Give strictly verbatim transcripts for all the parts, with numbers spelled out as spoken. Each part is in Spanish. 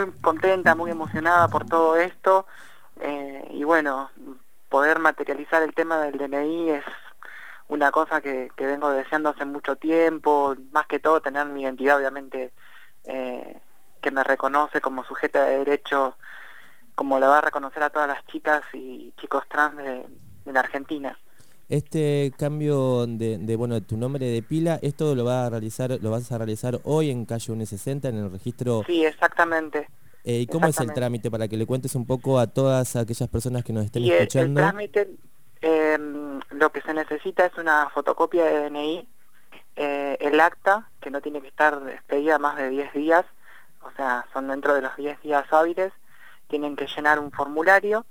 muy contenta, muy emocionada por todo esto, eh, y bueno, poder materializar el tema del D N I es una cosa que, que vengo deseando hace mucho tiempo, más que todo tener mi identidad, obviamente, eh, que me reconoce como sujeta de derecho, como la va a reconocer a todas las chicas y chicos trans de, de la Argentina. Este cambio de, de, bueno, de tu nombre de pila, ¿esto lo va a realizar, lo vas a realizar hoy en calle uno sesenta, en el registro? Sí, exactamente, Eh, ¿Y cómo es el exactamente. trámite? Para que le cuentes un poco a todas aquellas personas que nos estén Y el, el escuchando. trámite, eh, lo que se necesita es una fotocopia de D N I, eh, el acta, que no tiene que estar expedida más de diez días, o sea, son dentro de los diez días hábiles, tienen que llenar un formulario,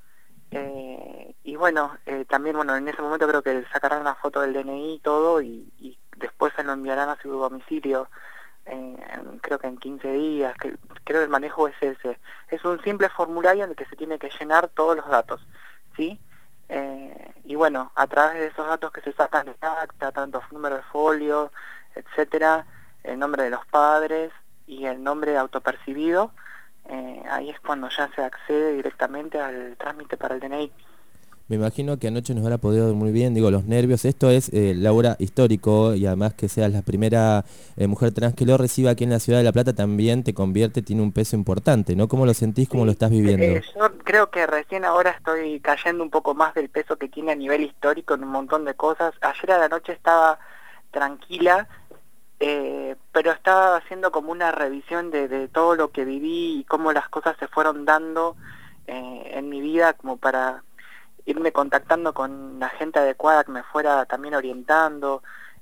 eh, y bueno, eh, también, bueno, en ese momento creo que sacarán una foto del D N I y todo, y, y después se lo enviarán a su domicilio, eh, en- creo que en quince días, que, creo que el manejo es ese. Es un simple formulario en el que se tiene que llenar todos los datos, ¿sí? Eh, y bueno, a través de esos datos que se sacan de acta, tantos números de folio, etcétera, el nombre de los padres y el nombre autopercibido, eh, ahí es cuando ya se accede directamente al trámite para el D N I. Me imagino que anoche nos habrá podido ir muy bien, digo, los nervios. Esto es, eh, Laura, histórico, y además que seas la primera eh, mujer trans que lo reciba aquí en la ciudad de La Plata también te convierte, tiene un peso importante, ¿no? ¿Cómo lo sentís, cómo lo Sí, estás eh, viviendo? yo creo que recién ahora estoy cayendo un poco más del peso que tiene a nivel histórico en un montón de cosas. Ayer a la noche estaba tranquila, eh, pero estaba haciendo como una revisión de, de todo lo que viví y cómo las cosas se fueron dando eh, en mi vida, como para irme contactando con la gente adecuada que me fuera también orientando.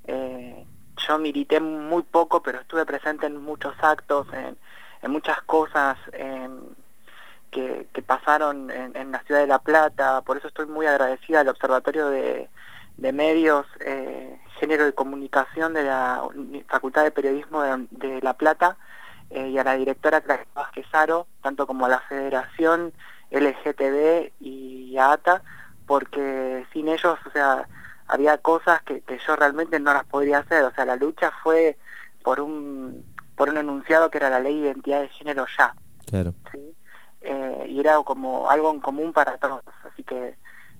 Eh, yo milité muy poco, pero estuve presente en muchos actos, en, en muchas cosas en, que, que pasaron en, en la ciudad de La Plata. Por eso estoy muy agradecida al Observatorio de, de Medios, eh, Género y Comunicación de la Facultad de Periodismo de, de La Plata, eh, y a la directora Clara Vázquez Aro, tanto como a la Federación L G T B y a ATA, porque sin ellos, o sea, había cosas que, que yo realmente no las podría hacer. O sea, la lucha fue por un por un enunciado que era la Ley de Identidad de Género ya, Claro. ¿sí? Eh, y era como algo en común para todos, así que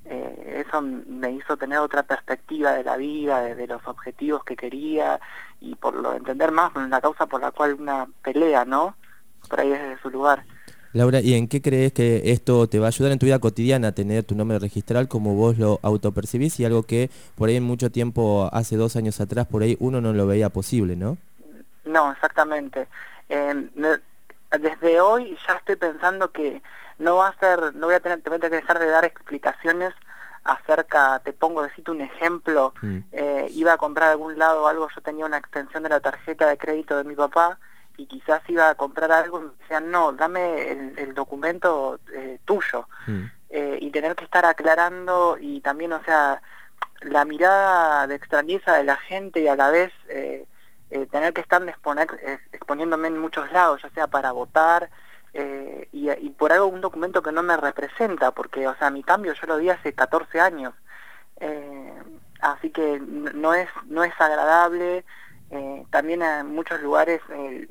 eh, eso me hizo tener otra perspectiva de la vida, de, de los objetivos que quería, y por lo entender más la causa por la cual una pelea, ¿no? Por ahí desde su lugar. Laura, ¿y en qué crees que esto te va a ayudar en tu vida cotidiana a tener tu nombre registral como vos lo autopercibís y algo que por ahí en mucho tiempo, hace dos años atrás, por ahí uno no lo veía posible, ¿no? No, exactamente. Eh, me- desde hoy ya estoy pensando que no va a ser, no voy a tener, te voy a tener que dejar de dar explicaciones acerca, te pongo, decirte un ejemplo, Mm, eh, iba a comprar a algún lado algo, yo tenía una extensión de la tarjeta de crédito de mi papá y quizás iba a comprar algo y me decían, no, dame el, el documento eh, tuyo, mm. eh, y tener que estar aclarando y también, o sea, la mirada de extrañeza de la gente y a la vez eh, eh, tener que estar exponer, eh, exponiéndome en muchos lados, ya sea para votar, eh, y, y por algo un documento que no me representa, porque, o sea, mi cambio yo lo di hace catorce años, eh, así que n- no es no es agradable. Eh, también en muchos lugares, eh,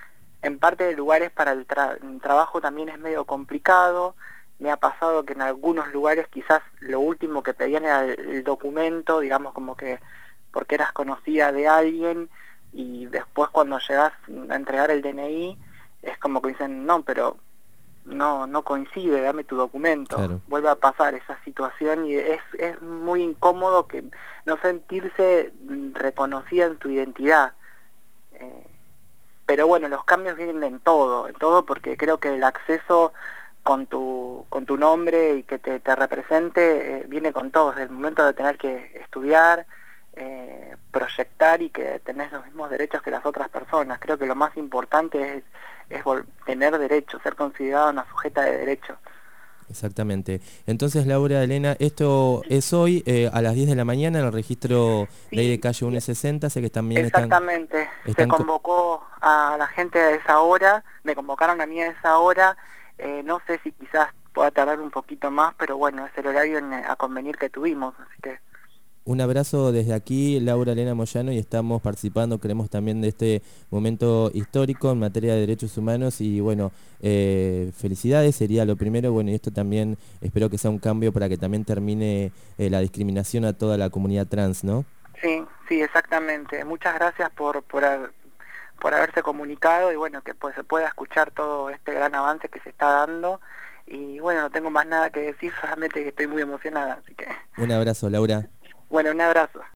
en parte de lugares para el, tra- el trabajo también es medio complicado. Me ha pasado que en algunos lugares quizás lo último que pedían era el, el documento, digamos como que porque eras conocida de alguien, y después cuando llegas a entregar el D N I es como que dicen, no, pero no no coincide, dame tu documento. Claro. Vuelve a pasar esa situación y es, es muy incómodo que no sentirse mm, reconocida en tu identidad. Eh, pero bueno, los cambios vienen en todo, en todo, porque creo que el acceso con tu con tu nombre y que te, te represente, eh, viene con todo, desde el momento de tener que estudiar, eh, proyectar y que tenés los mismos derechos que las otras personas. Creo que lo más importante es, es vol- tener derechos, ser considerada una sujeta de derechos. Exactamente. Entonces, Laura, Elena, esto es hoy eh, a las diez de la mañana en el registro de ahí de Sí, calle y uno sesenta. Sé que también están, exactamente, se están co- convocó a la gente a esa hora, me convocaron a mí a esa hora, eh, no sé si quizás pueda tardar un poquito más, pero bueno, es el horario en- a convenir que tuvimos, así que... Un abrazo desde aquí, Laura Elena Moyano, y estamos participando, creemos también de este momento histórico en materia de derechos humanos y bueno, eh, felicidades sería lo primero, bueno, y esto también espero que sea un cambio para que también termine eh, la discriminación a toda la comunidad trans, ¿no? Sí, sí, exactamente. Muchas gracias por, por, ha- por haberse comunicado y bueno, que pues se pueda escuchar todo este gran avance que se está dando. Y bueno, no tengo más nada que decir, solamente que estoy muy emocionada, así que Un abrazo, Laura. bueno, un abrazo.